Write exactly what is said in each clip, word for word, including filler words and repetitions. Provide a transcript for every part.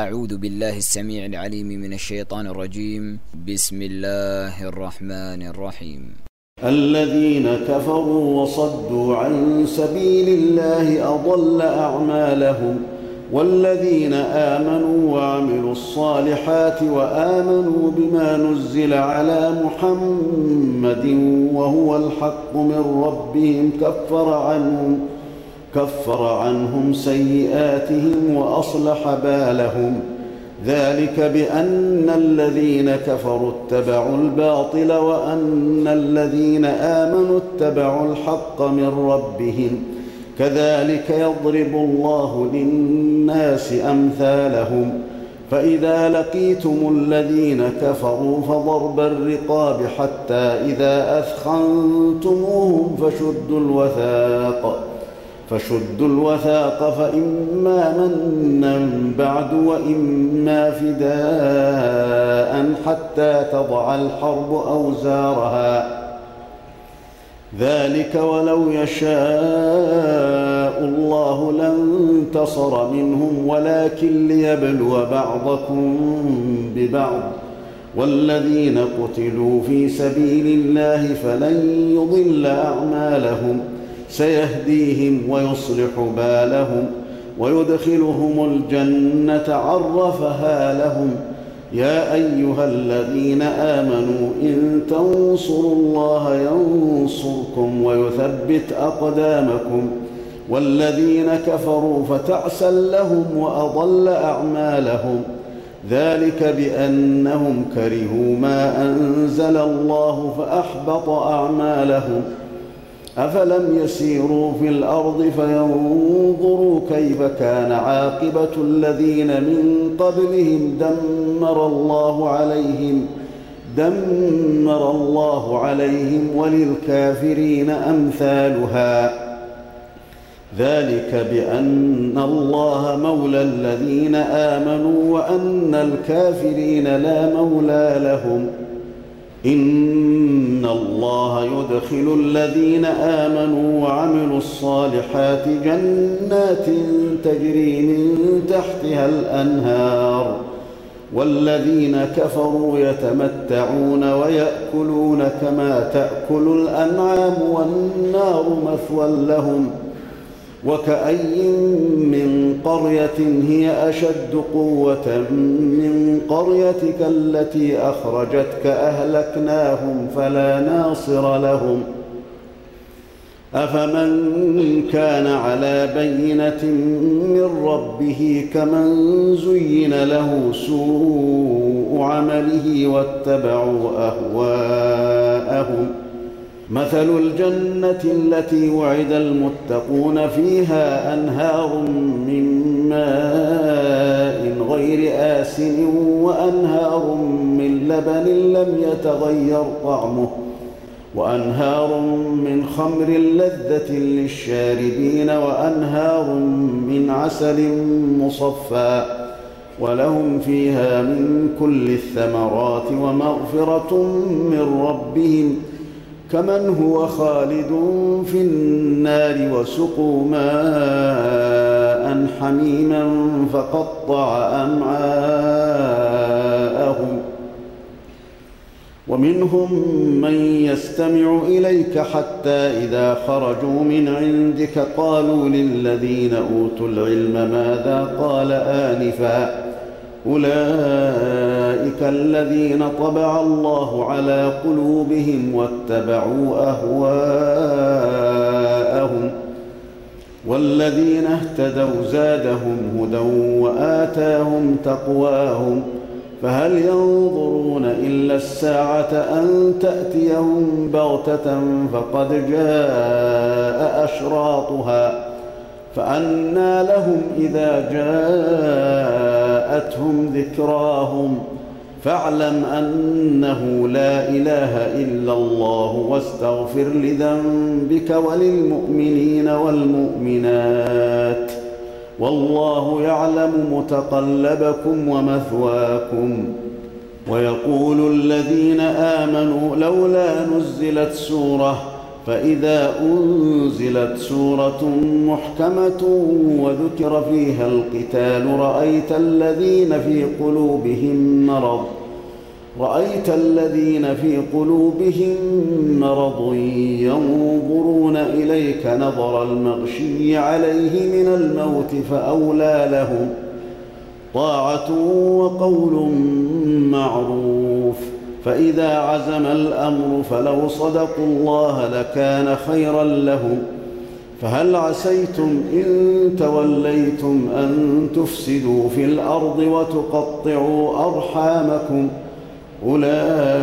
أعوذ بالله السميع العليم من الشيطان الرجيم. بسم الله الرحمن الرحيم. الذين كفروا وصدوا عن سبيل الله أضل أعمالهم، والذين آمنوا وعملوا الصالحات وآمنوا بما نزل على محمد وهو الحق من ربهم كفر عنهم كفر عنهم سيئاتهم وأصلح بالهم. ذلك بأن الذين كفروا اتبعوا الباطل وأن الذين آمنوا اتبعوا الحق من ربهم، كذلك يضرب الله للناس أمثالهم. فإذا لقيتم الذين كفروا فضرب الرقاب حتى إذا أثخنتموهم فشدوا الوثاق فشدوا الوثاق فإما منا بعد وإما فداء حتى تضع الحرب أوزارها. ذلك ولو يشاء الله لانتصر منهم ولكن ليبلو بعضكم ببعض، والذين قتلوا في سبيل الله فلن يضل أعمالهم، سيهديهم ويصلح بالهم ويدخلهم الجنة عرفها لهم. يا أيها الذين آمنوا إن تنصروا الله ينصركم ويثبت أقدامكم، والذين كفروا فتعسا لهم وأضل أعمالهم. ذلك بأنهم كرهوا ما أنزل الله فأحبط أعمالهم. أفلم يسيروا في الأرض فينظروا كيف كان عاقبة الذين من قبلهم دمر الله عليهم دمر الله عليهم وللكافرين أمثالها. ذلك بأن الله مولى الذين آمنوا وأن الكافرين لا مولى لهم. إن الله يدخل الذين آمنوا وعملوا الصالحات جنات تجري من تحتها الأنهار، والذين كفروا يتمتعون ويأكلون كما تأكل الأنعام والنار مثوى لهم. وكأي من قرية هي أشد قوة من قريتك التي أخرجتك أهلكناهم فلا ناصر لهم. أفمن كان على بينة من ربه كمن زين له سوء عمله واتبعوا أهواءهم. مثل الجنة التي وعد المتقون فيها أنهار من ماء غير آسن وأنهار من لبن لم يتغير طعمه وأنهار من خمر لذة للشاربين وأنهار من عسل مصفى، ولهم فيها من كل الثمرات ومغفرة من ربهم كمن هو خالد في النار وسقوا ماء حميما فقطع أمعاءهم. ومنهم من يستمع إليك حتى إذا خرجوا من عندك قالوا للذين أوتوا العلم ماذا قال آنفا، أولئك الذين طبع الله على قلوبهم واتبعوا أهواءهم. والذين اهتدوا زادهم هدى وآتاهم تقواهم. فهل ينظرون إلا الساعة أن تأتيهم بغتة فقد جاء أشراطها، فأنى لهم إذا جاءتهم ذكراهم. فاعلم أنه لا إله إلا الله واستغفر لذنبك وللمؤمنين والمؤمنات، والله يعلم متقلبكم ومثواكم. ويقول الذين آمنوا لولا نزلت سورة فإذا أنزلت سورة محكمة وذكر فيها القتال رأيت الذين في قلوبهم مرض رأيت الذين في قلوبهم مرض ينظرون إليك نظر المغشي عليه من الموت فأولى لهم طاعة وقول معروف. فإذا عزم الأمر فلو صدقوا الله لكان خيرا لهم. فهل عسيتم إن توليتم أن تفسدوا في الأرض وتقطعوا أرحامكم؟ أولئك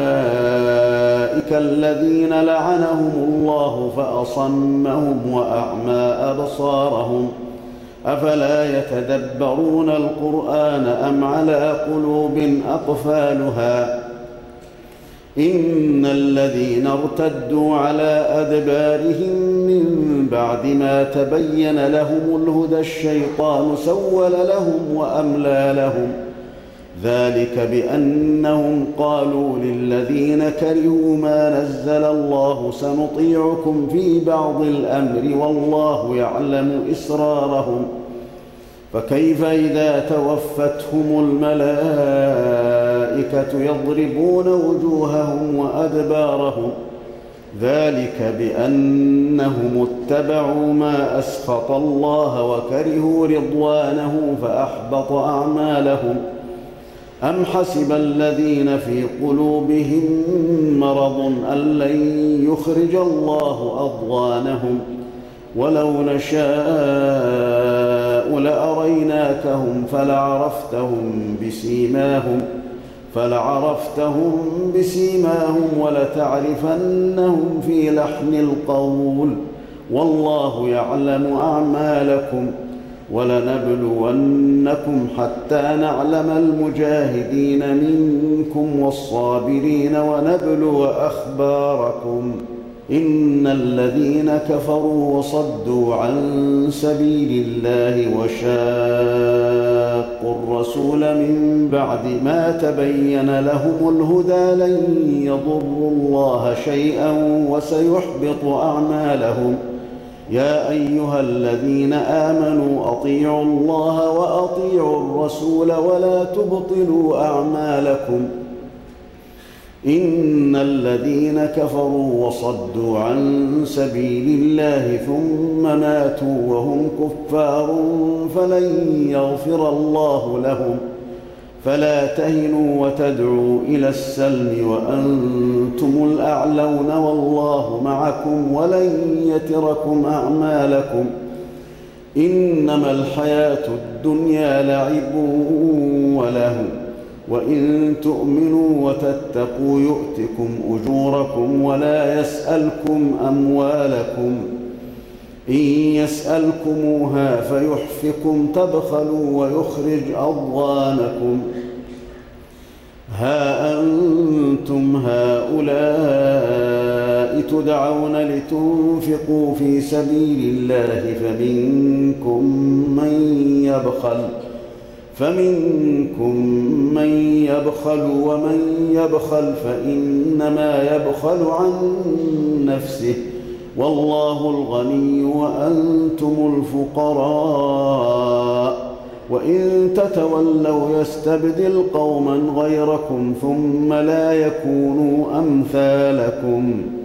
الذين لعنهم الله فأصمهم وأعمى أبصارهم. أفلا يتدبرون القرآن أم على قلوب أقفالها؟ إن الذين ارتدوا على أدبارهم من بعد ما تبين لهم الهدى الشيطان سول لهم وأملى لهم. ذلك بأنهم قالوا للذين كرهوا ما نزل الله سنطيعكم في بعض الأمر والله يعلم إسرارهم. فكيف إذا توفتهم الملائكة يضربون وجوههم وأدبارهم؟ ذلك بأنهم اتبعوا ما أسخط الله وكرهوا رضوانه فأحبط أعمالهم. أم حسب الذين في قلوبهم مرض أن لن يخرج الله أضغانهم؟ ولو نشاء لأريناكهم فلعرفتهم بسيماهم فلعرفتهم بسيماهم ولتعرفنهم في لحن القول والله يعلم أعمالكم. ولنبلونكم حتى نعلم المجاهدين منكم والصابرين ونبلو أخباركم. إن الذين كفروا وصدوا عن سبيل الله وشاقوا الرسول من بعد ما تبين لهم الهدى لن يضروا الله شيئا وسيحبط أعمالهم. يا أيها الذين آمنوا أطيعوا الله وأطيعوا الرسول ولا تبطلوا أعمالكم. إن الذين كفروا وصدوا عن سبيل الله ثم ماتوا وهم كفار فلن يغفر الله لهم. فلا تهنوا وتدعوا إلى السلم وأنتم الأعلون والله معكم ولن يتركم أعمالكم. إنما الحياة الدنيا لعب ولهو وإن تؤمنوا وتتقوا يؤتكم أجوركم ولا يسألكم أموالكم. إن يسألكموها فيحفكم تبخلوا ويخرج أضغانكم. ها أنتم هؤلاء تدعون لتنفقوا في سبيل الله فمنكم من يبخل فمنكم من يبخل ومن يبخل فإنما يبخل عن نفسه والله الغني وأنتم الفقراء. وإن تتولوا يستبدل قوما غيركم ثم لا يكونوا أمثالكم.